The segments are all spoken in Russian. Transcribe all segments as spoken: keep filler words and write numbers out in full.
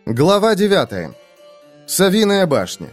Глава девятая. Совиная башня.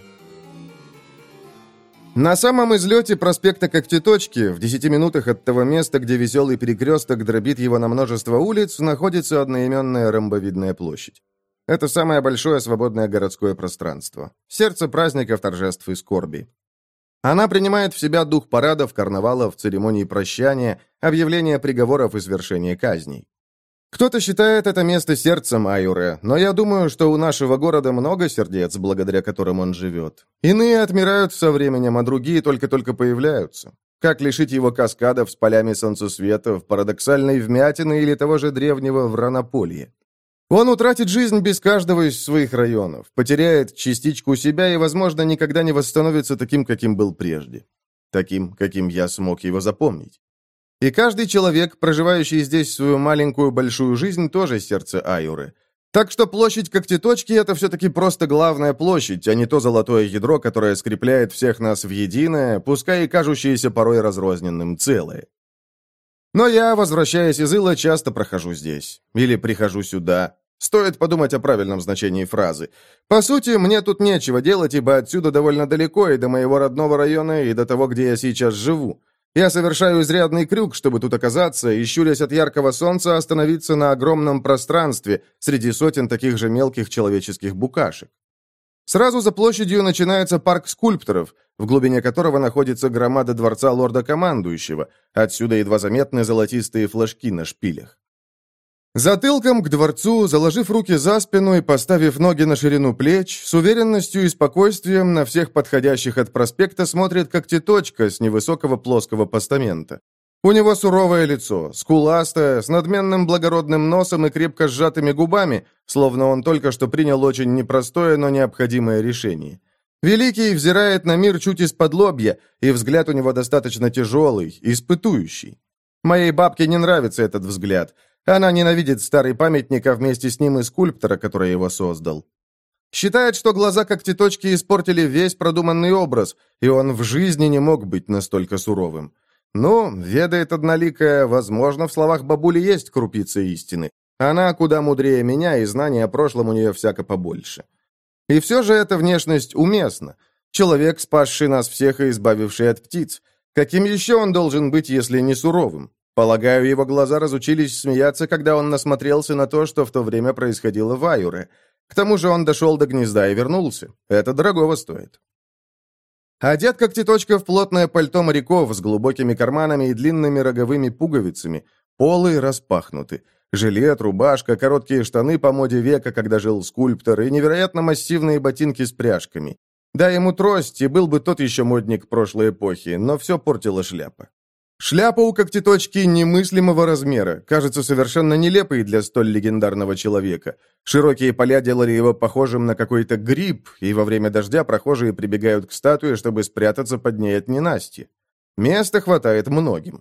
На самом излете проспекта Когтеточки, в десяти минутах от того места, где веселый перекресток дробит его на множество улиц, находится одноименная ромбовидная площадь. Это самое большое свободное городское пространство. Сердце праздников, торжеств и скорби. Она принимает в себя дух парадов, карнавалов, церемоний прощания, объявления приговоров и свершения казней. Кто-то считает это место сердцем Аюре, но я думаю, что у нашего города много сердец, благодаря которым он живет. Иные отмирают со временем, а другие только-только появляются. Как лишить его каскадов с полями солнцесветов, парадоксальной вмятины или того же древнего Вранополья? Он утратит жизнь без каждого из своих районов, потеряет частичку себя и, возможно, никогда не восстановится таким, каким был прежде. Таким, каким я смог его запомнить. И каждый человек, проживающий здесь свою маленькую большую жизнь, тоже сердце Аюры. Так что площадь Когтеточки — это все-таки просто главная площадь, а не то золотое ядро, которое скрепляет всех нас в единое, пускай и кажущееся порой разрозненным целое. Но я, возвращаясь из Ила, часто прохожу здесь. Или прихожу сюда. Стоит подумать о правильном значении фразы. По сути, мне тут нечего делать, ибо отсюда довольно далеко и до моего родного района, и до того, где я сейчас живу. Я совершаю изрядный крюк, чтобы тут оказаться, и, щурясь от яркого солнца, остановиться на огромном пространстве среди сотен таких же мелких человеческих букашек. Сразу за площадью начинается парк скульпторов, в глубине которого находится громада дворца лорда-командующего. Отсюда едва заметны золотистые флажки на шпилях. Затылком к дворцу, заложив руки за спину и поставив ноги на ширину плеч, с уверенностью и спокойствием на всех подходящих от проспекта смотрит Когтеточка с невысокого плоского постамента. У него суровое лицо, скуластое, с надменным благородным носом и крепко сжатыми губами, словно он только что принял очень непростое, но необходимое решение. Великий взирает на мир чуть из-под лобья, и взгляд у него достаточно тяжелый, испытующий. Моей бабке не нравится этот взгляд. Она ненавидит старый памятник, а вместе с ним и скульптора, который его создал. Считает, что глаза Когтеточки испортили весь продуманный образ, и он в жизни не мог быть настолько суровым. Но, ведает одноликая, возможно, в словах бабули есть крупица истины. Она куда мудрее меня, и знаний о прошлом у нее всяко побольше. И все же эта внешность уместна. Человек, спасший нас всех и избавивший от птиц. Каким еще он должен быть, если не суровым? Полагаю, его глаза разучились смеяться, когда он насмотрелся на то, что в то время происходило в Аюре. К тому же он дошел до гнезда и вернулся. Это дорогого стоит. Одет Когтеточка в плотное пальто моряков с глубокими карманами и длинными роговыми пуговицами. Полы распахнуты. Жилет, рубашка, короткие штаны по моде века, когда жил скульптор, и невероятно массивные ботинки с пряжками. Дай ему трость, и был бы тот еще модник прошлой эпохи, но все портила шляпа. Шляпа у Когтеточки немыслимого размера, кажется совершенно нелепой для столь легендарного человека. Широкие поля делали его похожим на какой-то гриб, и во время дождя прохожие прибегают к статуе, чтобы спрятаться под ней от ненасти. Места хватает многим.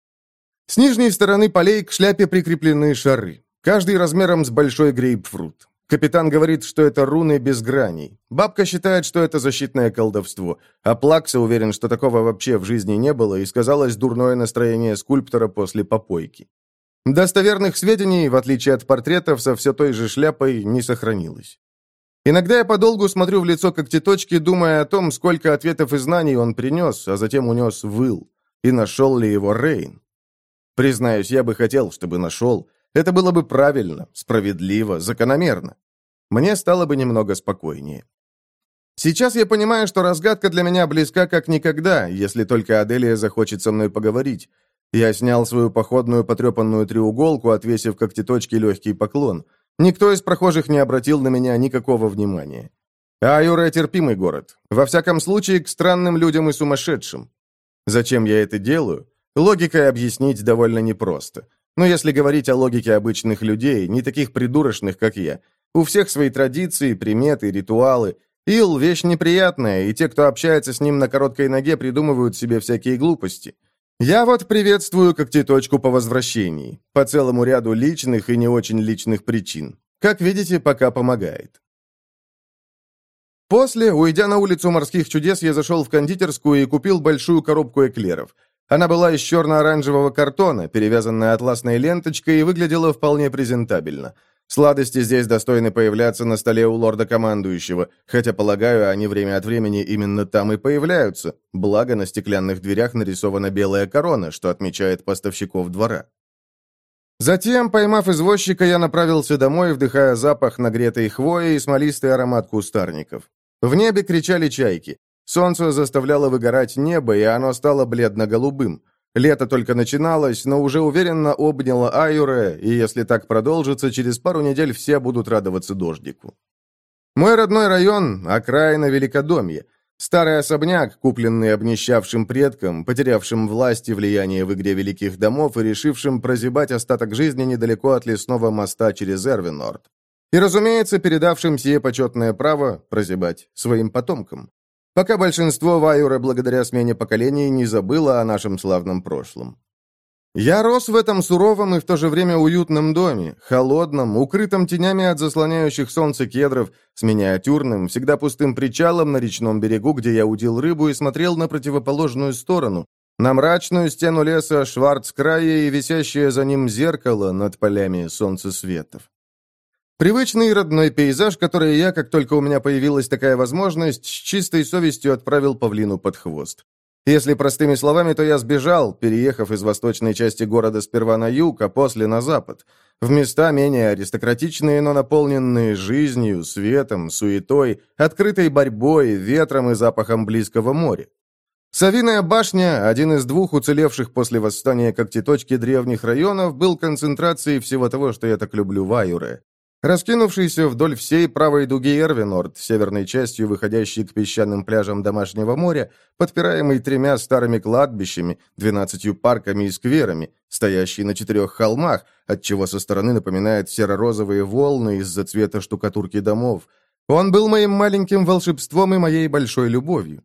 С нижней стороны полей к шляпе прикреплены шары, каждый размером с большой грейпфрут. Капитан говорит, что это руны без граней. Бабка считает, что это защитное колдовство, а Плакса уверен, что такого вообще в жизни не было, и сказалось дурное настроение скульптора после попойки. Достоверных сведений, в отличие от портретов, со все той же шляпой не сохранилось. Иногда я подолгу смотрю в лицо Когтеточки, думая о том, сколько ответов и знаний он принес, а затем унес в Ил, и нашел ли его Рейн. Признаюсь, я бы хотел, чтобы нашел. Это было бы правильно, справедливо, закономерно. Мне стало бы немного спокойнее. Сейчас я понимаю, что разгадка для меня близка как никогда, если только Аделия захочет со мной поговорить. Я снял свою походную потрепанную треуголку, отвесив Когтеточке легкий поклон. Никто из прохожих не обратил на меня никакого внимания. Аюра — терпимый город. Во всяком случае, к странным людям и сумасшедшим. Зачем я это делаю? Логикой объяснить довольно непросто. Но если говорить о логике обычных людей, не таких придурочных, как я, у всех свои традиции, приметы, ритуалы. Ил — вещь неприятная, и те, кто общается с ним на короткой ноге, придумывают себе всякие глупости. Я вот приветствую Когтеточку по возвращении, по целому ряду личных и не очень личных причин. Как видите, пока помогает. После, уйдя на улицу морских чудес, я зашел в кондитерскую и купил большую коробку эклеров. Она была из черно-оранжевого картона, перевязанная атласной ленточкой, и выглядела вполне презентабельно. Сладости здесь достойны появляться на столе у лорда-командующего, хотя, полагаю, они время от времени именно там и появляются, благо на стеклянных дверях нарисована белая корона, что отмечает поставщиков двора. Затем, поймав извозчика, я направился домой, вдыхая запах нагретой хвои и смолистый аромат кустарников. В небе кричали чайки. Солнце заставляло выгорать небо, и оно стало бледно-голубым. Лето только начиналось, но уже уверенно обняло Айуре, и если так продолжится, через пару недель все будут радоваться дождику. Мой родной район – окраина Великодомья. Старый особняк, купленный обнищавшим предком, потерявшим власть и влияние в игре великих домов и решившим прозябать остаток жизни недалеко от лесного моста через Эрвинорд. И, разумеется, передавшим сие почетное право прозябать своим потомкам. Пока большинство Вайура, благодаря смене поколений, не забыло о нашем славном прошлом. Я рос в этом суровом и в то же время уютном доме, холодном, укрытом тенями от заслоняющих солнце кедров, с миниатюрным, всегда пустым причалом на речном берегу, где я удил рыбу и смотрел на противоположную сторону, на мрачную стену леса Шварцкрая и висящее за ним зеркало над полями солнцесветов. Привычный родной пейзаж, который я, как только у меня появилась такая возможность, с чистой совестью отправил павлину под хвост. Если простыми словами, то я сбежал, переехав из восточной части города сперва на юг, а после на запад, в места менее аристократичные, но наполненные жизнью, светом, суетой, открытой борьбой, ветром и запахом близкого моря. Совиная башня, один из двух уцелевших после восстания когтеточки древних районов, был концентрацией всего того, что я так люблю в Айуре. Раскинувшийся вдоль всей правой дуги Эрвинорд, северной частью выходящей к песчаным пляжам домашнего моря, подпираемый тремя старыми кладбищами, двенадцатью парками и скверами, стоящий на четырех холмах, отчего со стороны напоминает серо-розовые волны из-за цвета штукатурки домов. Он был моим маленьким волшебством и моей большой любовью.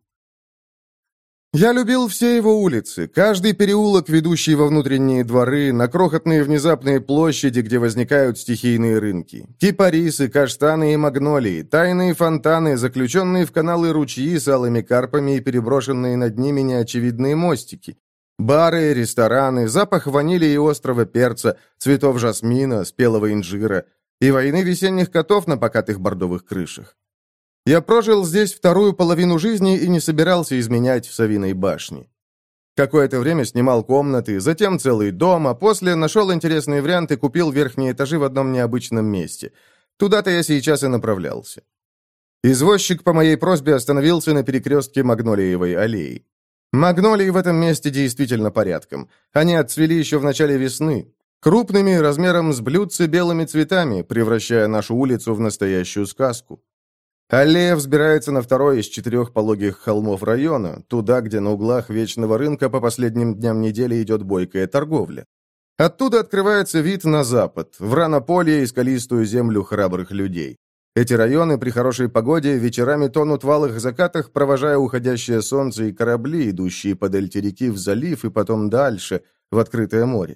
Я любил все его улицы, каждый переулок, ведущий во внутренние дворы, на крохотные внезапные площади, где возникают стихийные рынки, кипарисы, каштаны и магнолии, тайные фонтаны, заключенные в каналы ручьи с алыми карпами и переброшенные над ними неочевидные мостики, бары, рестораны, запах ванили и острого перца, цветов жасмина, спелого инжира и войны весенних котов на покатых бордовых крышах. Я прожил здесь вторую половину жизни и не собирался изменять в Совиной башне. Какое-то время снимал комнаты, затем целый дом, а после нашел интересные варианты и купил верхние этажи в одном необычном месте. Туда-то я сейчас и направлялся. Извозчик по моей просьбе остановился на перекрестке Магнолиевой аллеи. Магнолии в этом месте действительно порядком. Они отцвели еще в начале весны, крупными, размером с блюдце белыми цветами, превращая нашу улицу в настоящую сказку. Аллея взбирается на второй из четырех пологих холмов района, туда, где на углах вечного рынка по последним дням недели идет бойкая торговля. Оттуда открывается вид на запад, в ранополье и скалистую землю храбрых людей. Эти районы при хорошей погоде вечерами тонут в алых закатах, провожая уходящее солнце и корабли, идущие по дельте реки в залив и потом дальше, в открытое море.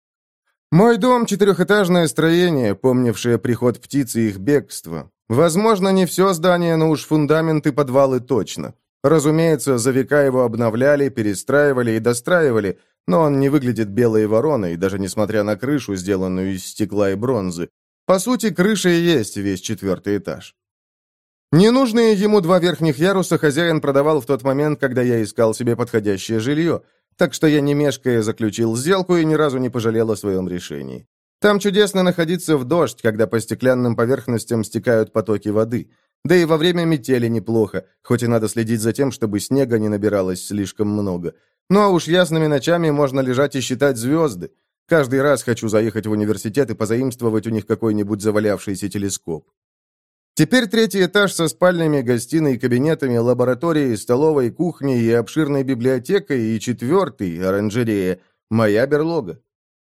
Мой дом — четырехэтажное строение, помнившее приход птиц и их бегство. Возможно, не все здание, но уж фундамент и подвалы точно. Разумеется, за века его обновляли, перестраивали и достраивали, но он не выглядит белой вороной, даже несмотря на крышу, сделанную из стекла и бронзы. По сути, крыша и есть весь четвертый этаж. Ненужные ему два верхних яруса хозяин продавал в тот момент, когда я искал себе подходящее жилье, так что я, не мешкая, заключил сделку и ни разу не пожалел о своем решении. Там чудесно находиться в дождь, когда по стеклянным поверхностям стекают потоки воды. Да и во время метели неплохо, хоть и надо следить за тем, чтобы снега не набиралось слишком много. Ну а уж ясными ночами можно лежать и считать звезды. Каждый раз хочу заехать в университет и позаимствовать у них какой-нибудь завалявшийся телескоп. Теперь третий этаж со спальнями, гостиной, кабинетами, лабораторией, столовой, кухней и обширной библиотекой, и четвертый, оранжерея, моя берлога.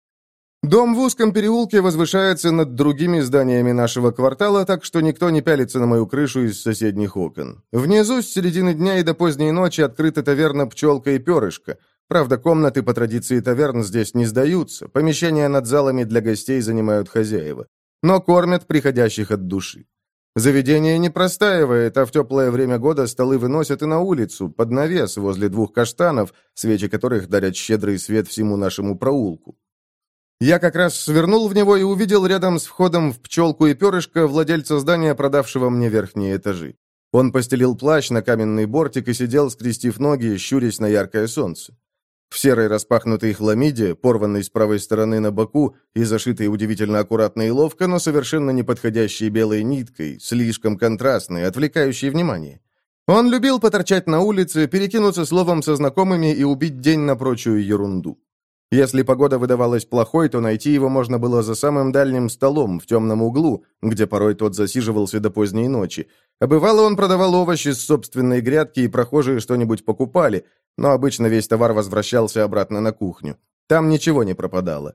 Дом в узком переулке возвышается над другими зданиями нашего квартала, так что никто не пялится на мою крышу из соседних окон. Внизу с середины дня и до поздней ночи открыта таверна «Пчелка и перышко». Правда, комнаты по традиции таверн здесь не сдаются, помещения над залами для гостей занимают хозяева. Но кормят приходящих от души. Заведение не простаивает, а в теплое время года столы выносят и на улицу, под навес, возле двух каштанов, свечи которых дарят щедрый свет всему нашему проулку. Я как раз свернул в него и увидел рядом с входом в пчелку и перышко владельца здания, продавшего мне верхние этажи. Он постелил плащ на каменный бортик и сидел, скрестив ноги, щурясь на яркое солнце. В серой распахнутой хламиде, порванной с правой стороны на боку и зашитой удивительно аккуратно и ловко, но совершенно не подходящей белой ниткой, слишком контрастной, отвлекающей внимание. Он любил поторчать на улице, перекинуться словом со знакомыми и убить день на прочую ерунду. Если погода выдавалась плохой, то найти его можно было за самым дальним столом в темном углу, где порой тот засиживался до поздней ночи. А бывало, он продавал овощи с собственной грядки, и прохожие что-нибудь покупали, но обычно весь товар возвращался обратно на кухню. Там ничего не пропадало.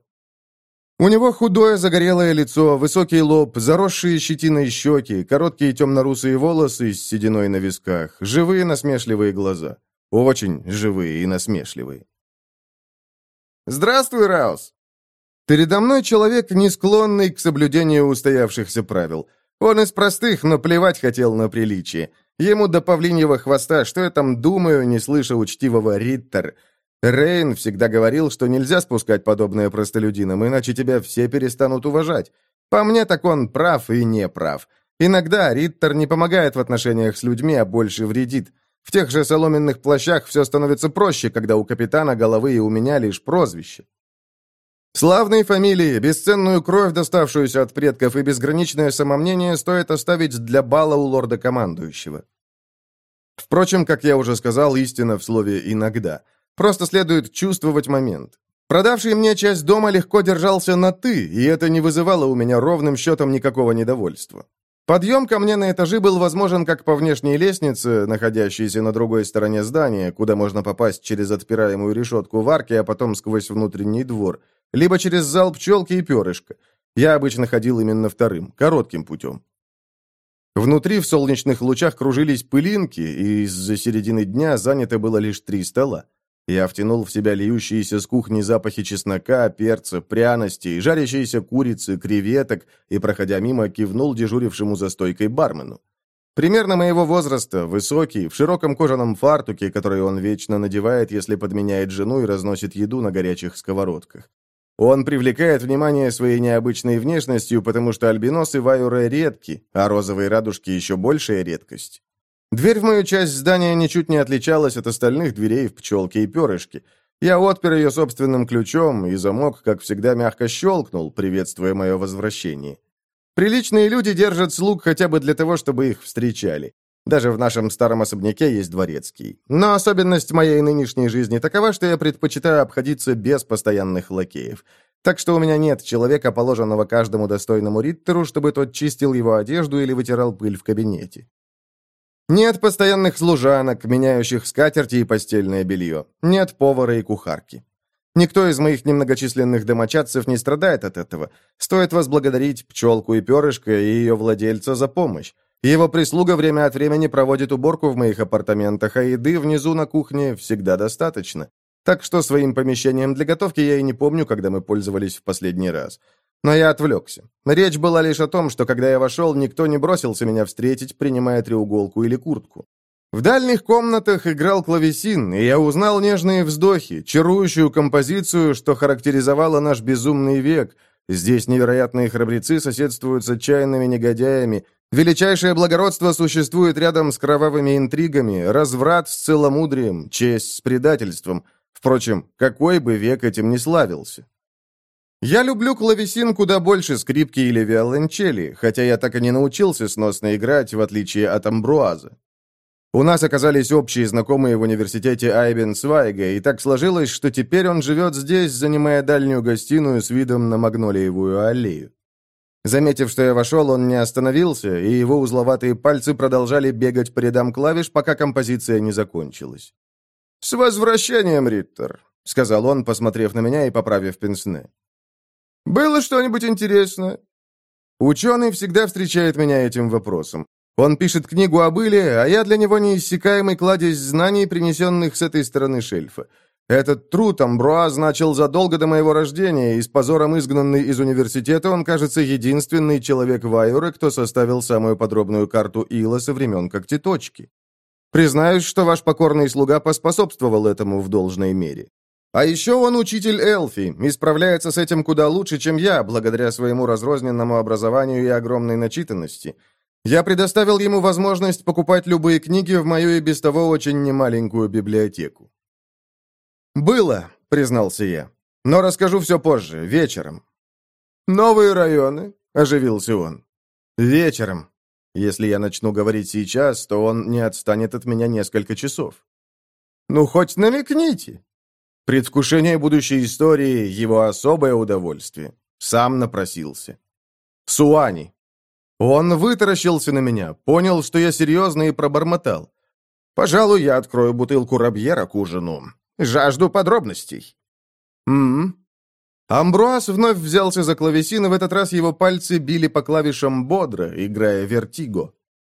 У него худое загорелое лицо, высокий лоб, заросшие щетиной щеки, короткие темно-русые волосы с сединой на висках, живые насмешливые глаза. Очень живые и насмешливые. «Здравствуй, Раус!» Передо мной человек, не склонный к соблюдению устоявшихся правил. Он из простых, но плевать хотел на приличие. Ему до павлиньего хвоста, что я там думаю, не слыша учтивого Риттер. Рейн всегда говорил, что нельзя спускать подобное простолюдинам, иначе тебя все перестанут уважать. По мне, так он прав и не прав. Иногда Риттер не помогает в отношениях с людьми, а больше вредит. В тех же соломенных плащах все становится проще, когда у капитана головы и у меня лишь прозвище. Славные фамилии, бесценную кровь, доставшуюся от предков, и безграничное самомнение стоит оставить для бала у лорда-командующего. Впрочем, как я уже сказал, истина в слове «иногда». Просто следует чувствовать момент. Продавший мне часть дома легко держался на «ты», и это не вызывало у меня ровным счетом никакого недовольства. Подъем ко мне на этажи был возможен как по внешней лестнице, находящейся на другой стороне здания, куда можно попасть через отпираемую решетку в арке, а потом сквозь внутренний двор, либо через зал пчелки и перышка. Я обычно ходил именно вторым, коротким путем. Внутри в солнечных лучах кружились пылинки, и из-за середины дня занято было лишь три стола. Я втянул в себя льющиеся с кухни запахи чеснока, перца, пряностей, жарящейся курицы, креветок и, проходя мимо, кивнул дежурившему за стойкой бармену. Примерно моего возраста, высокий, в широком кожаном фартуке, который он вечно надевает, если подменяет жену и разносит еду на горячих сковородках. Он привлекает внимание своей необычной внешностью, потому что альбиносы вайуры редки, а розовые радужки еще большая редкость. Дверь в мою часть здания ничуть не отличалась от остальных дверей в пчелке и перышке. Я отпер ее собственным ключом, и замок, как всегда, мягко щелкнул, приветствуя мое возвращение. Приличные люди держат слуг хотя бы для того, чтобы их встречали. Даже в нашем старом особняке есть дворецкий. Но особенность моей нынешней жизни такова, что я предпочитаю обходиться без постоянных лакеев. Так что у меня нет человека, положенного каждому достойному риттеру, чтобы тот чистил его одежду или вытирал пыль в кабинете. Нет постоянных служанок, меняющих скатерти и постельное белье. Нет повара и кухарки. Никто из моих немногочисленных домочадцев не страдает от этого. Стоит возблагодарить пчелку и перышко и ее владельца за помощь. Его прислуга время от времени проводит уборку в моих апартаментах, а еды внизу на кухне всегда достаточно. Так что своим помещением для готовки я и не помню, когда мы пользовались в последний раз. Но я отвлекся. Речь была лишь о том, что когда я вошел, никто не бросился меня встретить, принимая треуголку или куртку. В дальних комнатах играл клавесин, и я узнал нежные вздохи, чарующую композицию, что характеризовало наш безумный век. Здесь невероятные храбрецы соседствуют с отчаянными негодяями. Величайшее благородство существует рядом с кровавыми интригами, разврат с целомудрием, честь с предательством. Впрочем, какой бы век этим ни славился. Я люблю клавесин куда больше скрипки или виолончели, хотя я так и не научился сносно играть, в отличие от Амбруаза. У нас оказались общие знакомые в университете Айбенсвайга, и так сложилось, что теперь он живет здесь, занимая дальнюю гостиную с видом на Магнолиевую аллею. Заметив, что я вошел, он не остановился, и его узловатые пальцы продолжали бегать по рядам клавиш, пока композиция не закончилась. «С возвращением, Риттер», — сказал он, посмотрев на меня и поправив пенсне. «Было что-нибудь интересное?» Ученый всегда встречает меня этим вопросом. Он пишет книгу об Иле, а я для него неиссякаемый кладезь знаний, принесенных с этой стороны шельфа. Этот труд Амбруаз начал задолго до моего рождения, и с позором изгнанный из университета он, кажется, единственный человек Вайоры, кто составил самую подробную карту Ила со времен Когтеточки. Признаюсь, что ваш покорный слуга поспособствовал этому в должной мере. А еще он учитель Эльфи и справляется с этим куда лучше, чем я, благодаря своему разрозненному образованию и огромной начитанности. Я предоставил ему возможность покупать любые книги в мою и без того очень немаленькую библиотеку. «Было», — признался я, — «но расскажу все позже, вечером». «Новые районы?» — оживился он. «Вечером. Если я начну говорить сейчас, то он не отстанет от меня несколько часов». «Ну, хоть намекните». Предвкушение будущей истории — его особое удовольствие. Сам напросился. Суани. Он вытаращился на меня, понял, что я серьезно, и пробормотал. «Пожалуй, я открою бутылку Робьера к ужину. Жажду подробностей». «М-м». Амбруаз вновь взялся за клавесин, и в этот раз его пальцы били по клавишам бодро, играя вертиго.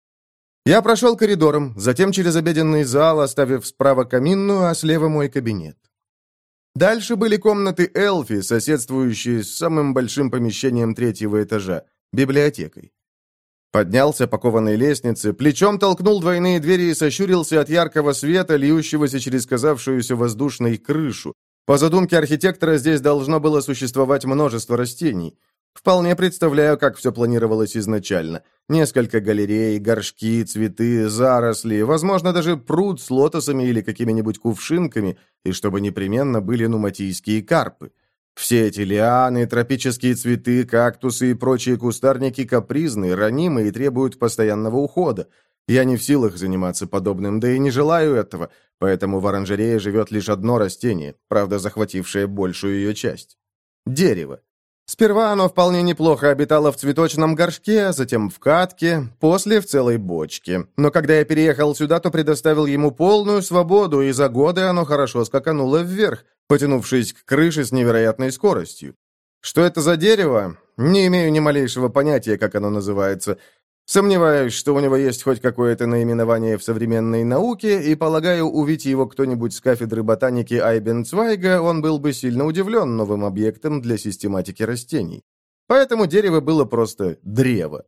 Я прошел коридором, затем через обеденный зал, оставив справа каминную, а слева мой кабинет. Дальше были комнаты Эльфи, соседствующие с самым большим помещением третьего этажа — библиотекой. Поднялся по кованой лестнице, плечом толкнул двойные двери и сощурился от яркого света, льющегося через казавшуюся воздушной крышу. По задумке архитектора, здесь должно было существовать множество растений. Вполне представляю, как все планировалось изначально. Несколько галерей, горшки, цветы, заросли, возможно, даже пруд с лотосами или какими-нибудь кувшинками, и чтобы непременно были нуматийские карпы. Все эти лианы, тропические цветы, кактусы и прочие кустарники капризны, ранимы и требуют постоянного ухода. Я не в силах заниматься подобным, да и не желаю этого, поэтому в оранжерее живет лишь одно растение, правда, захватившее большую ее часть. Дерево. Сперва оно вполне неплохо обитало в цветочном горшке, затем в катке, после в целой бочке. Но когда я переехал сюда, то предоставил ему полную свободу, и за годы оно хорошо скакануло вверх, потянувшись к крыше с невероятной скоростью. Что это за дерево? Не имею ни малейшего понятия, как оно называется. Сомневаюсь, что у него есть хоть какое-то наименование в современной науке, и, полагаю, увидеть его кто-нибудь с кафедры ботаники Айбенцвайга, он был бы сильно удивлен новым объектом для систематики растений. Поэтому дерево было просто древо.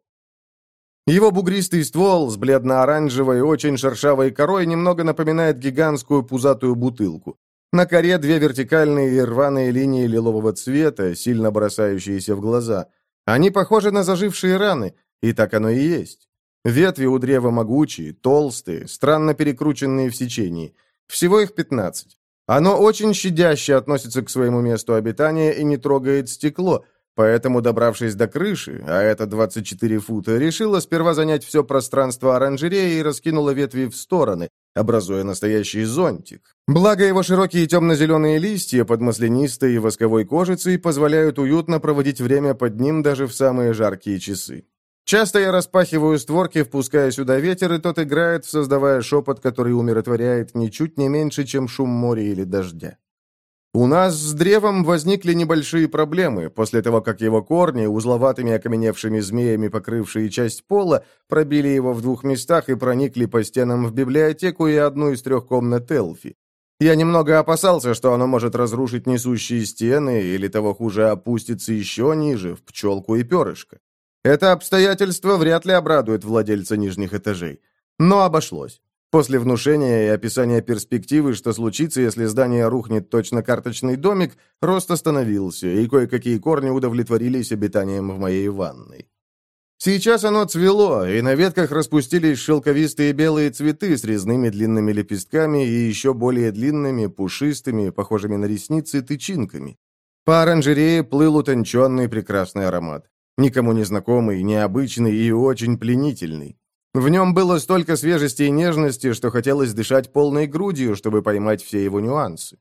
Его бугристый ствол с бледно-оранжевой, очень шершавой корой немного напоминает гигантскую пузатую бутылку. На коре две вертикальные и рваные линии лилового цвета, сильно бросающиеся в глаза. Они похожи на зажившие раны, и так оно и есть. Ветви у древа могучие, толстые, странно перекрученные в сечении. Всего их пятнадцать. Оно очень щадяще относится к своему месту обитания и не трогает стекло, поэтому, добравшись до крыши, а это двадцать четыре фута, решила сперва занять все пространство оранжереи и раскинула ветви в стороны, образуя настоящий зонтик. Благо его широкие темно-зеленые листья под маслянистой и восковой кожицей позволяют уютно проводить время под ним даже в самые жаркие часы. Часто я распахиваю створки, впуская сюда ветер, и тот играет, создавая шепот, который умиротворяет ничуть не меньше, чем шум моря или дождя. У нас с древом возникли небольшие проблемы после того, как его корни, узловатыми окаменевшими змеями покрывшие часть пола, пробили его в двух местах и проникли по стенам в библиотеку и одну из трех комнат Эльфи. Я немного опасался, что оно может разрушить несущие стены или, того хуже, опуститься еще ниже, в пчелку и перышко. Это обстоятельство вряд ли обрадует владельца нижних этажей. Но обошлось. После внушения и описания перспективы, что случится, если здание рухнет точно карточный домик, рост остановился, и кое-какие корни удовлетворились обитанием в моей ванной. Сейчас оно цвело, и на ветках распустились шелковистые белые цветы с резными длинными лепестками и еще более длинными, пушистыми, похожими на ресницы, тычинками. По оранжерее плыл утонченный прекрасный аромат. Никому не знакомый, необычный и очень пленительный. В нем было столько свежести и нежности, что хотелось дышать полной грудью, чтобы поймать все его нюансы.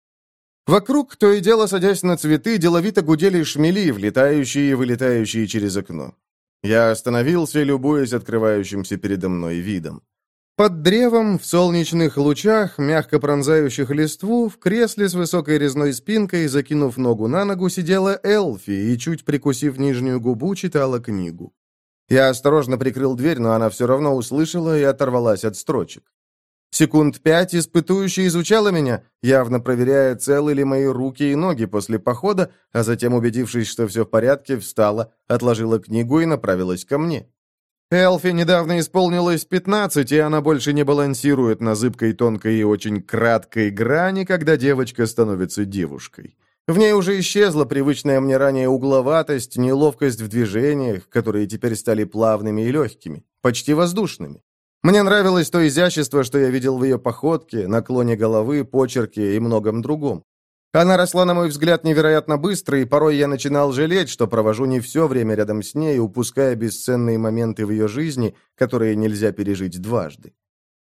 Вокруг, то и дело садясь на цветы, деловито гудели шмели, влетающие и вылетающие через окно. Я остановился, любуясь открывающимся передо мной видом. Под древом, в солнечных лучах, мягко пронзающих листву, в кресле с высокой резной спинкой, закинув ногу на ногу, сидела Эльфи и, чуть прикусив нижнюю губу, читала книгу. Я осторожно прикрыл дверь, но она все равно услышала и оторвалась от строчек. Секунд пять испытующе изучала меня, явно проверяя, целы ли мои руки и ноги после похода, а затем, убедившись, что все в порядке, встала, отложила книгу и направилась ко мне. Элфи недавно исполнилось пятнадцать, и она больше не балансирует на зыбкой, тонкой и очень краткой грани, когда девочка становится девушкой. В ней уже исчезла привычная мне ранее угловатость, неловкость в движениях, которые теперь стали плавными и легкими, почти воздушными. Мне нравилось то изящество, что я видел в ее походке, наклоне головы, почерке и многом другом. Она росла, на мой взгляд, невероятно быстро, и порой я начинал жалеть, что провожу не все время рядом с ней, упуская бесценные моменты в ее жизни, которые нельзя пережить дважды.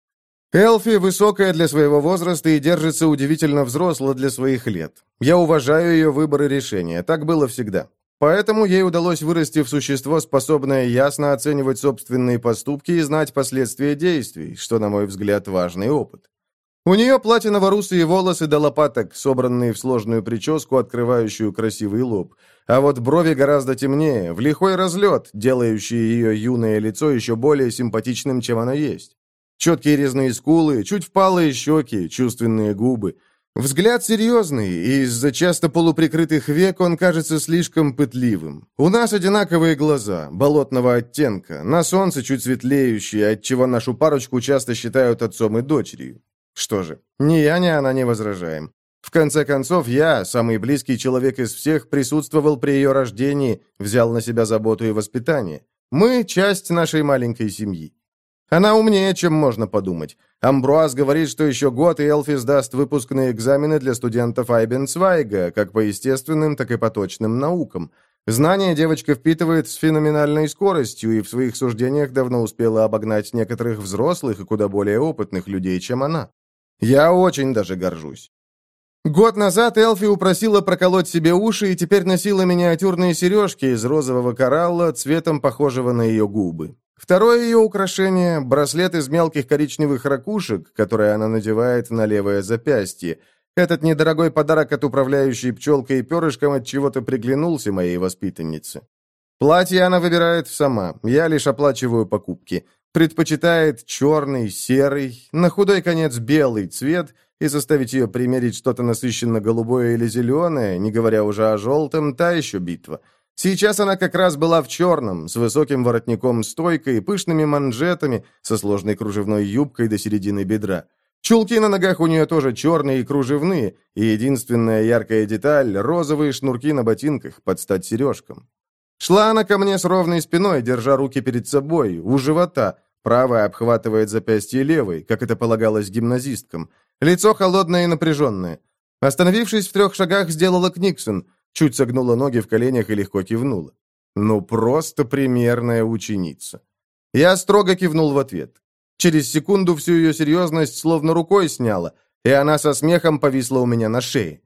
Элфи высокая для своего возраста и держится удивительно взросло для своих лет. Я уважаю ее выбор и решения, так было всегда. Поэтому ей удалось вырасти в существо, способное ясно оценивать собственные поступки и знать последствия действий, что, на мой взгляд, важный опыт. У нее платиново-русые волосы до лопаток, собранные в сложную прическу, открывающую красивый лоб. А вот брови гораздо темнее, в лихой разлет, делающий ее юное лицо еще более симпатичным, чем оно есть. Четкие резные скулы, чуть впалые щеки, чувственные губы. Взгляд серьезный, и из-за часто полуприкрытых век он кажется слишком пытливым. У нас одинаковые глаза, болотного оттенка, на солнце чуть светлеющие, отчего нашу парочку часто считают отцом и дочерью. Что же, ни я, ни она не возражаем. В конце концов, я, самый близкий человек из всех, присутствовал при ее рождении, взял на себя заботу и воспитание. Мы – часть нашей маленькой семьи. Она умнее, чем можно подумать. Амбруаз говорит, что еще год, и Элфи сдаст выпускные экзамены для студентов Айбенцвайга, как по естественным, так и по точным наукам. Знания девочка впитывает с феноменальной скоростью и в своих суждениях давно успела обогнать некоторых взрослых и куда более опытных людей, чем она. Я очень даже горжусь. Год назад Элфи упросила проколоть себе уши и теперь носила миниатюрные сережки из розового коралла, цветом похожего на ее губы. Второе ее украшение – браслет из мелких коричневых ракушек, который она надевает на левое запястье. Этот недорогой подарок от управляющей пчелкой и перышком от чего-то приглянулся моей воспитаннице. Платье она выбирает сама, я лишь оплачиваю покупки. Предпочитает черный, серый, на худой конец белый цвет, и заставить ее примерить что-то насыщенно-голубое или зеленое, не говоря уже о желтом, та еще битва. Сейчас она как раз была в черном, с высоким воротником-стойкой, пышными манжетами, со сложной кружевной юбкой до середины бедра. Чулки на ногах у нее тоже черные и кружевные, и единственная яркая деталь – розовые шнурки на ботинках, под стать сережкам. Шла она ко мне с ровной спиной, держа руки перед собой, у живота, правая обхватывает запястье левой, как это полагалось гимназисткам. Лицо холодное и напряженное. Остановившись в трех шагах, сделала Книксон, чуть согнула ноги в коленях и легко кивнула. Ну, просто примерная ученица. Я строго кивнул в ответ. Через секунду всю ее серьезность словно рукой сняла, и она со смехом повисла у меня на шее.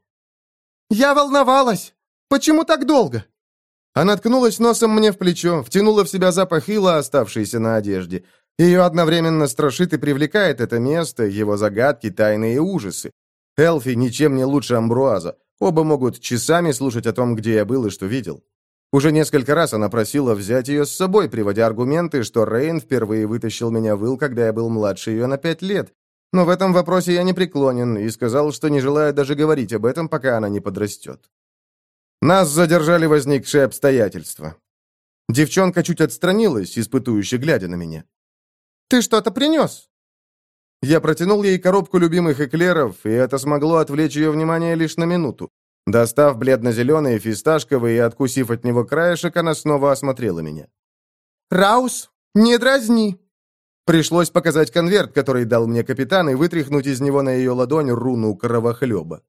«Я волновалась! Почему так долго?» Она ткнулась носом мне в плечо, втянула в себя запах ила, оставшийся на одежде. Ее одновременно страшит и привлекает это место, его загадки, тайны и ужасы. Элфи ничем не лучше Амбруаза. Оба могут часами слушать о том, где я был и что видел. Уже несколько раз она просила взять ее с собой, приводя аргументы, что Рейн впервые вытащил меня в ил, когда я был младше ее на пять лет. Но в этом вопросе я не преклонен и сказал, что не желаю даже говорить об этом, пока она не подрастет. Нас задержали возникшие обстоятельства. Девчонка чуть отстранилась, испытующе глядя на меня. «Ты что-то принес?» Я протянул ей коробку любимых эклеров, и это смогло отвлечь ее внимание лишь на минуту. Достав бледно-зеленый фисташковый и откусив от него краешек, она снова осмотрела меня. «Раус, не дразни!» Пришлось показать конверт, который дал мне капитан, и вытряхнуть из него на ее ладонь руну кровохлеба.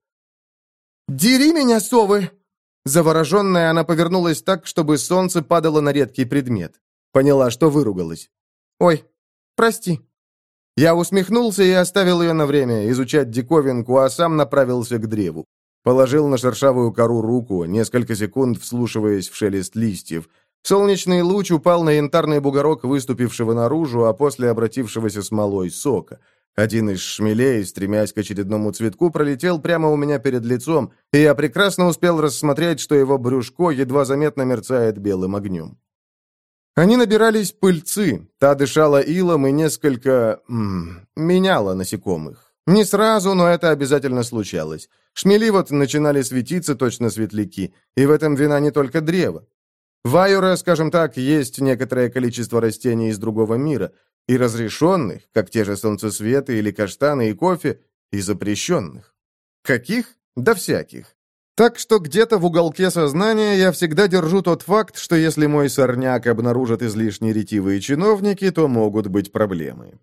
«Дери меня, совы!» Завороженная, она повернулась так, чтобы солнце падало на редкий предмет. Поняла, что выругалась. «Ой, прости». Я усмехнулся и оставил ее на время изучать диковинку, а сам направился к древу. Положил на шершавую кору руку, несколько секунд вслушиваясь в шелест листьев. Солнечный луч упал на янтарный бугорок, выступившего наружу, а после обратившегося смолой сока. Один из шмелей, стремясь к очередному цветку, пролетел прямо у меня перед лицом, и я прекрасно успел рассмотреть, что его брюшко едва заметно мерцает белым огнем. Они набирались пыльцы, та дышала илом и несколько... М- меняла насекомых. Не сразу, но это обязательно случалось. Шмели вот начинали светиться точно светляки, и в этом вина не только древа. В Айуре, скажем так, есть некоторое количество растений из другого мира, и разрешенных, как те же солнцесветы или каштаны и кофе, и запрещенных. Каких? Да всяких. Так что где-то в уголке сознания я всегда держу тот факт, что если мой сорняк обнаружат излишне ретивые чиновники, то могут быть проблемы.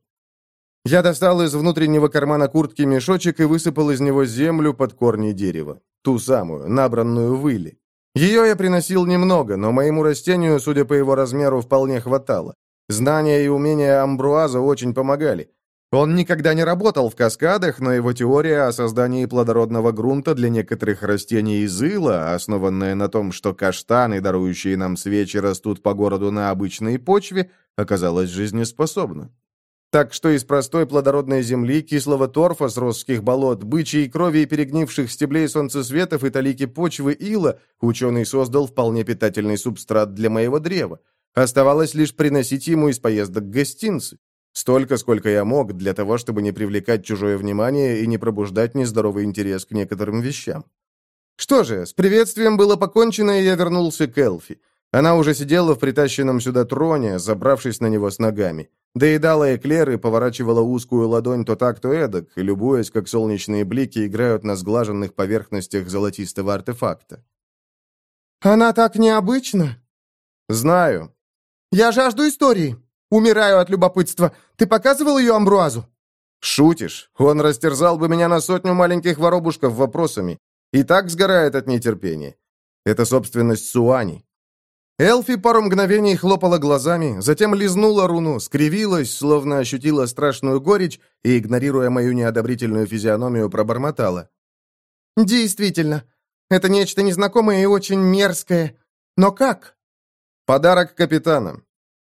Я достал из внутреннего кармана куртки мешочек и высыпал из него землю под корни дерева. Ту самую, набранную в иле. Ее я приносил немного, но моему растению, судя по его размеру, вполне хватало. Знания и умения Амбруаза очень помогали. Он никогда не работал в каскадах, но его теория о создании плодородного грунта для некоторых растений из ила, основанная на том, что каштаны, дарующие нам свечи, растут по городу на обычной почве, оказалась жизнеспособна. Так что из простой плодородной земли, кислого торфа с росских болот, бычьей крови и перегнивших стеблей солнцесветов и талики почвы ила ученый создал вполне питательный субстрат для моего древа. Оставалось лишь приносить ему из поездок гостинцы. Столько, сколько я мог, для того, чтобы не привлекать чужое внимание и не пробуждать нездоровый интерес к некоторым вещам. Что же, с приветствием было покончено, и я вернулся к Элфи. Она уже сидела в притащенном сюда троне, забравшись на него с ногами. Доедала эклеры, поворачивала узкую ладонь то так, то эдак, любуясь, как солнечные блики играют на сглаженных поверхностях золотистого артефакта. «Она так необычна?» «Знаю». «Я жажду истории. Умираю от любопытства. Ты показывал ее Амбруазу?» «Шутишь? Он растерзал бы меня на сотню маленьких воробушков вопросами. И так сгорает от нетерпения. Это собственность Суани». Элфи пару мгновений хлопала глазами, затем лизнула руну, скривилась, словно ощутила страшную горечь, и, игнорируя мою неодобрительную физиономию, пробормотала. «Действительно, это нечто незнакомое и очень мерзкое. Но как?» «Подарок капитана».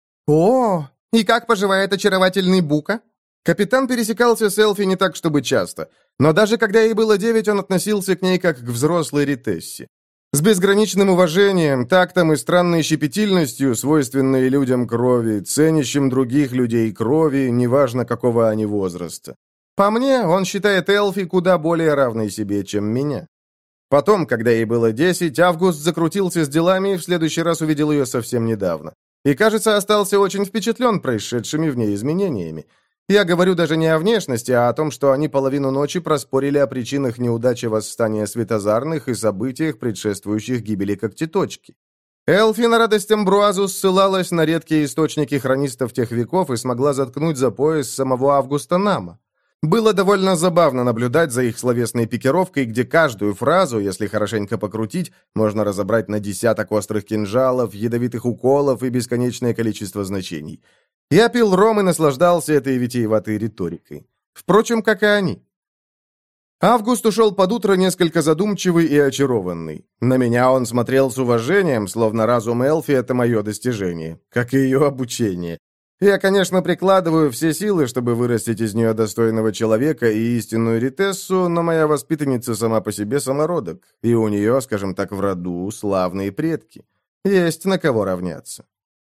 «О, и как поживает очаровательный Бука?» Капитан пересекался с Элфи не так, чтобы часто, но даже когда ей было девять, он относился к ней как к взрослой Ритессе. С безграничным уважением, тактом и странной щепетильностью, свойственной людям крови, ценящим других людей крови, неважно какого они возраста. По мне, он считает Элфи куда более равной себе, чем меня. Потом, когда ей было десять, Август закрутился с делами и в следующий раз увидел ее совсем недавно. И, кажется, остался очень впечатлен происшедшими в ней изменениями. Я говорю даже не о внешности, а о том, что они половину ночи проспорили о причинах неудачи восстания светозарных и событиях, предшествующих гибели Когтеточки. Элфи на радость Амбруазу ссылалась на редкие источники хронистов тех веков и смогла заткнуть за пояс самого Августа Нама. Было довольно забавно наблюдать за их словесной пикировкой, где каждую фразу, если хорошенько покрутить, можно разобрать на десяток острых кинжалов, ядовитых уколов и бесконечное количество значений. Я пил ром и наслаждался этой витиеватой риторикой. Впрочем, как и они. Август ушел под утро несколько задумчивый и очарованный. На меня он смотрел с уважением, словно разум Элфи — это мое достижение, как и ее обучение. Я, конечно, прикладываю все силы, чтобы вырастить из нее достойного человека и истинную Ритессу, но моя воспитанница сама по себе самородок, и у нее, скажем так, в роду славные предки. Есть на кого равняться.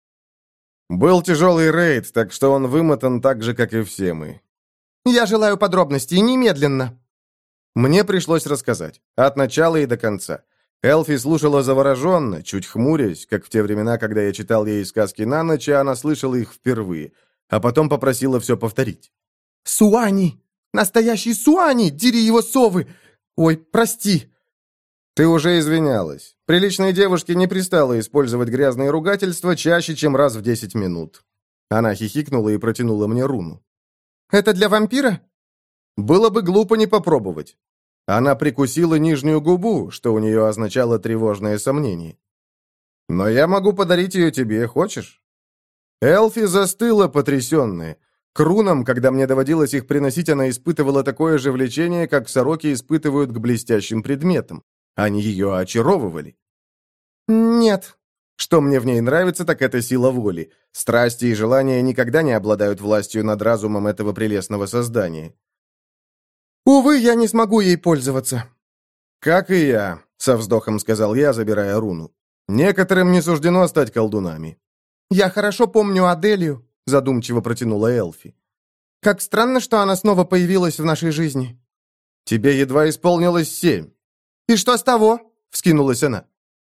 Был тяжелый рейд, так что он вымотан так же, как и все мы. «Я желаю подробностей, немедленно!» Мне пришлось рассказать, от начала и до конца. Элфи слушала завороженно, чуть хмурясь, как в те времена, когда я читал ей сказки на ночь, и она слышала их впервые, а потом попросила все повторить. «Суани! Настоящий Суани! Дери его совы! Ой, прости!» «Ты уже извинялась. Приличной девушке не пристало использовать грязные ругательства чаще, чем раз в десять минут». Она хихикнула и протянула мне руну. «Это для вампира?» «Было бы глупо не попробовать». Она прикусила нижнюю губу, что у нее означало тревожное сомнение. «Но я могу подарить ее тебе, хочешь?» Элфи застыла, потрясенная. К рунам, когда мне доводилось их приносить, она испытывала такое же влечение, как сороки испытывают к блестящим предметам. Они ее очаровывали. «Нет». Что мне в ней нравится, так это сила воли. Страсти и желания никогда не обладают властью над разумом этого прелестного создания. «Увы, я не смогу ей пользоваться». «Как и я», — со вздохом сказал я, забирая руну. «Некоторым не суждено стать колдунами». «Я хорошо помню Аделию», — задумчиво протянула Элфи. «Как странно, что она снова появилась в нашей жизни». «Тебе едва исполнилось семь». «И что с того?» — вскинулась она.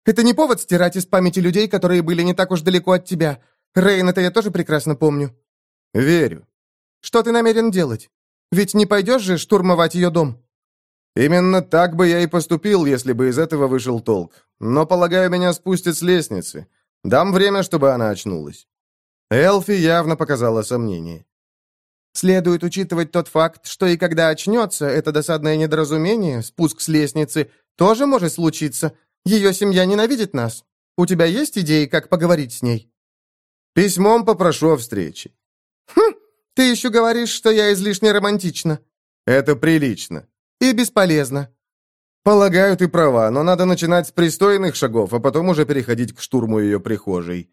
Это не повод стирать из памяти людей, которые были не так уж далеко от тебя. Рейн, это я тоже прекрасно помню». «Верю». «Что ты намерен делать? Ведь не пойдешь же штурмовать ее дом?» «Именно так бы я и поступил, если бы из этого вышел толк. Но, полагаю, меня спустят с лестницы. Дам время, чтобы она очнулась». Элфи явно показала сомнение. «Следует учитывать тот факт, что и когда очнется, это досадное недоразумение, спуск с лестницы, тоже может случиться. Ее семья ненавидит нас. У тебя есть идеи, как поговорить с ней?» «Письмом попрошу о встрече». «Хм, ты еще говоришь, что я излишне романтична». «Это прилично». «И бесполезно». «Полагаю, ты права, но надо начинать с пристойных шагов, а потом уже переходить к штурму ее прихожей».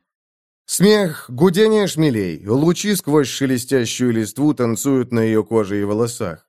Смех, гудение шмелей, лучи сквозь шелестящую листву танцуют на ее коже и волосах.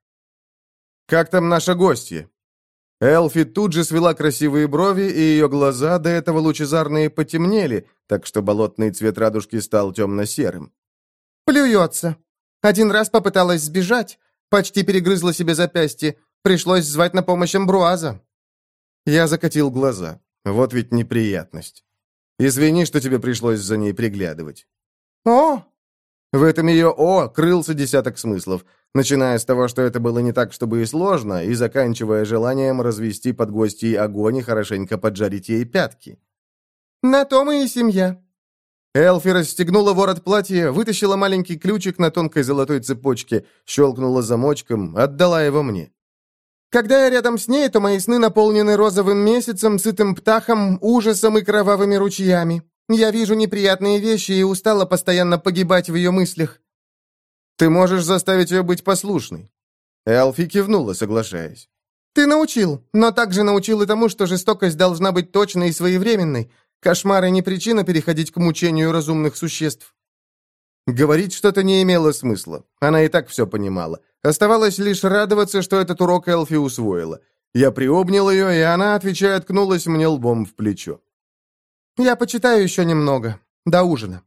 «Как там наша гостья?» Элфи тут же свела красивые брови, и ее глаза, до этого лучезарные, потемнели, так что болотный цвет радужки стал темно-серым. «Плюется. Один раз попыталась сбежать, почти перегрызла себе запястье, пришлось звать на помощь Амбруаза». Я закатил глаза. Вот ведь неприятность. Извини, что тебе пришлось за ней приглядывать. «О!» В этом ее «о» крылся десяток смыслов, начиная с того, что это было не так, чтобы и сложно, и заканчивая желанием развести под гостьей огонь и хорошенько поджарить ей пятки. «На то мы и семья». Элфи расстегнула ворот платья, вытащила маленький ключик на тонкой золотой цепочке, щелкнула замочком, отдала его мне. «Когда я рядом с ней, то мои сны наполнены розовым месяцем, сытым птахом, ужасом и кровавыми ручьями. Я вижу неприятные вещи и устала постоянно погибать в ее мыслях». «Ты можешь заставить ее быть послушной». Элфи кивнула, соглашаясь. «Ты научил, но также научил и тому, что жестокость должна быть точной и своевременной. Кошмары не причина переходить к мучению разумных существ». Говорить что-то не имело смысла. Она и так все понимала. Оставалось лишь радоваться, что этот урок Элфи усвоила. Я приобнял ее, и она, отвечая, ткнулась мне лбом в плечо. «Я почитаю еще немного. До ужина».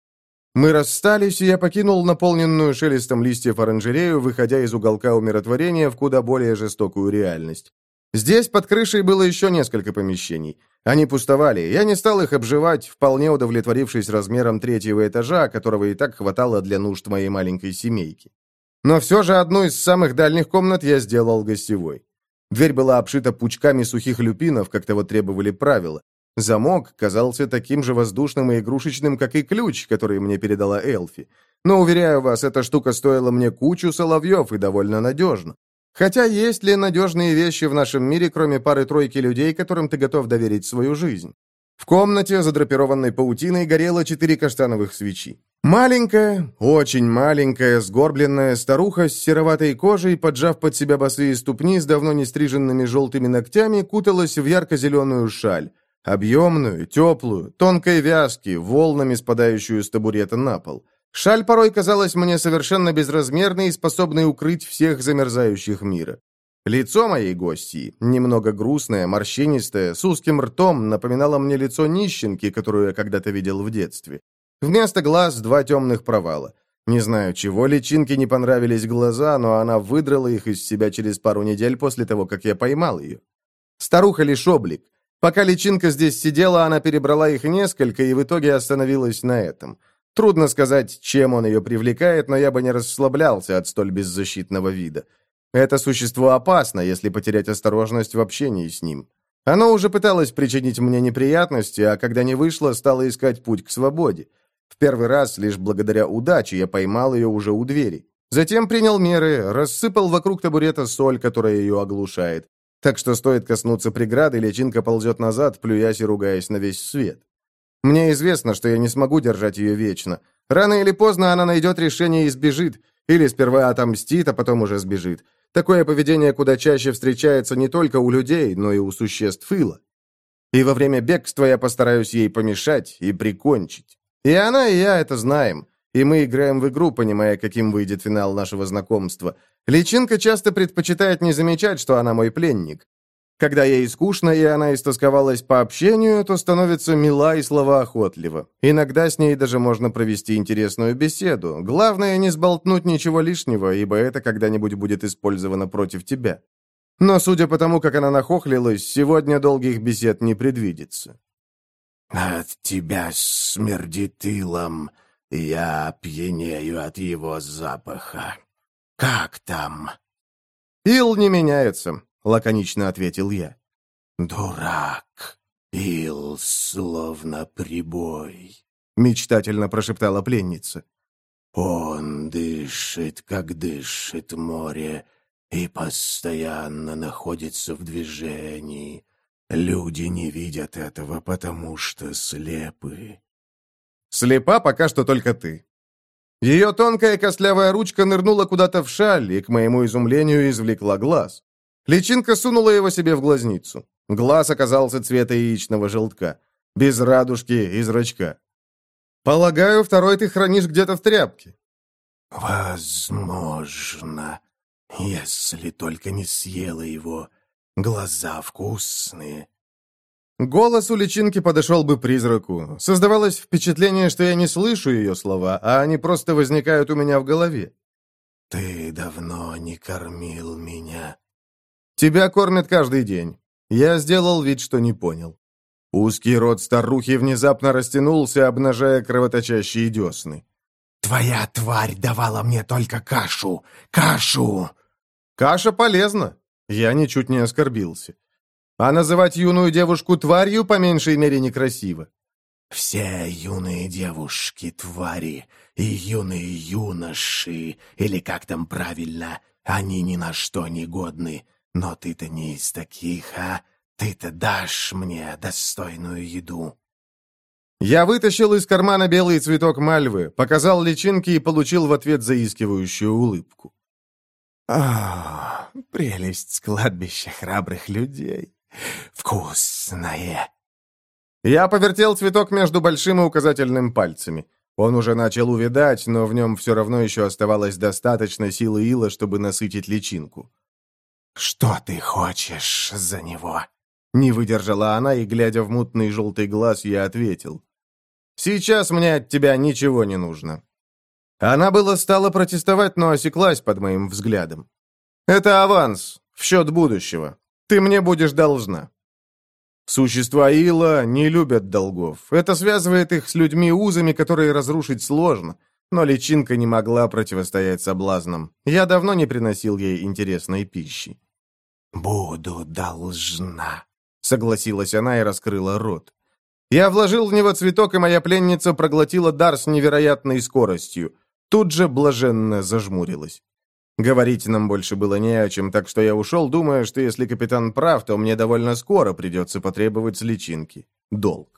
Мы расстались, и я покинул наполненную шелестом листьев оранжерею, выходя из уголка умиротворения в куда более жестокую реальность. Здесь под крышей было еще несколько помещений. Они пустовали, я не стал их обживать, вполне удовлетворившись размером третьего этажа, которого и так хватало для нужд моей маленькой семейки. Но все же одну из самых дальних комнат я сделал гостевой. Дверь была обшита пучками сухих люпинов, как того требовали правила. Замок казался таким же воздушным и игрушечным, как и ключ, который мне передала Элфи. Но, уверяю вас, эта штука стоила мне кучу соловьев и довольно надежно. Хотя есть ли надежные вещи в нашем мире, кроме пары-тройки людей, которым ты готов доверить свою жизнь? В комнате, задрапированной паутиной, горело четыре каштановых свечи. Маленькая, очень маленькая, сгорбленная старуха с сероватой кожей, поджав под себя босые ступни с давно не стриженными желтыми ногтями, куталась в ярко-зеленую шаль. Объемную, теплую, тонкой вязки, волнами спадающую с табурета на пол. Шаль порой казалась мне совершенно безразмерной и способной укрыть всех замерзающих мира. Лицо моей гостьи, немного грустное, морщинистое, с узким ртом, напоминало мне лицо нищенки, которую я когда-то видел в детстве. Вместо глаз два темных провала. Не знаю, чего личинке не понравились глаза, но она выдрала их из себя через пару недель после того, как я поймал ее. Старуха лишь облик. Пока личинка здесь сидела, она перебрала их несколько и в итоге остановилась на этом. Трудно сказать, чем он ее привлекает, но я бы не расслаблялся от столь беззащитного вида. Это существо опасно, если потерять осторожность в общении с ним. Оно уже пыталось причинить мне неприятности, а когда не вышло, стало искать путь к свободе. В первый раз, лишь благодаря удаче, я поймал ее уже у двери. Затем принял меры, рассыпал вокруг табурета соль, которая ее оглушает. Так что стоит коснуться преграды, личинка ползет назад, плюясь и ругаясь на весь свет. Мне известно, что я не смогу держать ее вечно. Рано или поздно она найдет решение и сбежит. Или сперва отомстит, а потом уже сбежит. Такое поведение куда чаще встречается не только у людей, но и у существ Ила. И во время бегства я постараюсь ей помешать и прикончить. И она, и я это знаем. И мы играем в игру, понимая, каким выйдет финал нашего знакомства. Личинка часто предпочитает не замечать, что она мой пленник. Когда ей скучно, и она истосковалась по общению, то становится мила и словоохотлива. Иногда с ней даже можно провести интересную беседу. Главное, не сболтнуть ничего лишнего, ибо это когда-нибудь будет использовано против тебя. Но, судя по тому, как она нахохлилась, сегодня долгих бесед не предвидится. «От тебя смердит илом, я пьянею от его запаха. Как там?» «Ил не меняется», — лаконично ответил я. «Дурак, ил словно прибой», — мечтательно прошептала пленница. «Он дышит, как дышит море, и постоянно находится в движении. Люди не видят этого, потому что слепы». «Слепа пока что только ты». Ее тонкая костлявая ручка нырнула куда-то в шаль и, к моему изумлению, извлекла глаз. Личинка сунула его себе в глазницу. Глаз оказался цвета яичного желтка, без радужки и зрачка. «Полагаю, второй ты хранишь где-то в тряпке». «Возможно, если только не съела его. Глаза вкусные». Голос у личинки подошел бы призраку. Создавалось впечатление, что я не слышу ее слова, а они просто возникают у меня в голове. «Ты давно не кормил меня». «Тебя кормят каждый день». Я сделал вид, что не понял. Узкий рот старухи внезапно растянулся, обнажая кровоточащие десны. «Твоя тварь давала мне только кашу! Кашу!» «Каша полезна!» Я ничуть не оскорбился. А называть юную девушку тварью по меньшей мере некрасиво. «Все юные девушки твари, и юные юноши, или как там правильно, они ни на что не годны. Но ты-то не из таких, а? Ты-то дашь мне достойную еду». Я вытащил из кармана белый цветок мальвы, показал личинке и получил в ответ заискивающую улыбку. «О, прелесть с кладбища храбрых людей! Вкусное!» Я повертел цветок между большим и указательным пальцами. Он уже начал увядать, но в нем все равно еще оставалось достаточно силы ила, чтобы насытить личинку. «Что ты хочешь за него?» Не выдержала она, и, глядя в мутный желтый глаз, я ответил. «Сейчас мне от тебя ничего не нужно». Она было стала протестовать, но осеклась под моим взглядом. «Это аванс, в счет будущего. Ты мне будешь должна». Существа ила не любят долгов. Это связывает их с людьми узами, которые разрушить сложно. Но личинка не могла противостоять соблазнам. Я давно не приносил ей интересной пищи. «Буду должна», — согласилась она и раскрыла рот. Я вложил в него цветок, и моя пленница проглотила дар с невероятной скоростью. Тут же блаженно зажмурилась. Говорить нам больше было не о чем, так что я ушел, думая, что если капитан прав, то мне довольно скоро придется потребовать с личинки долг.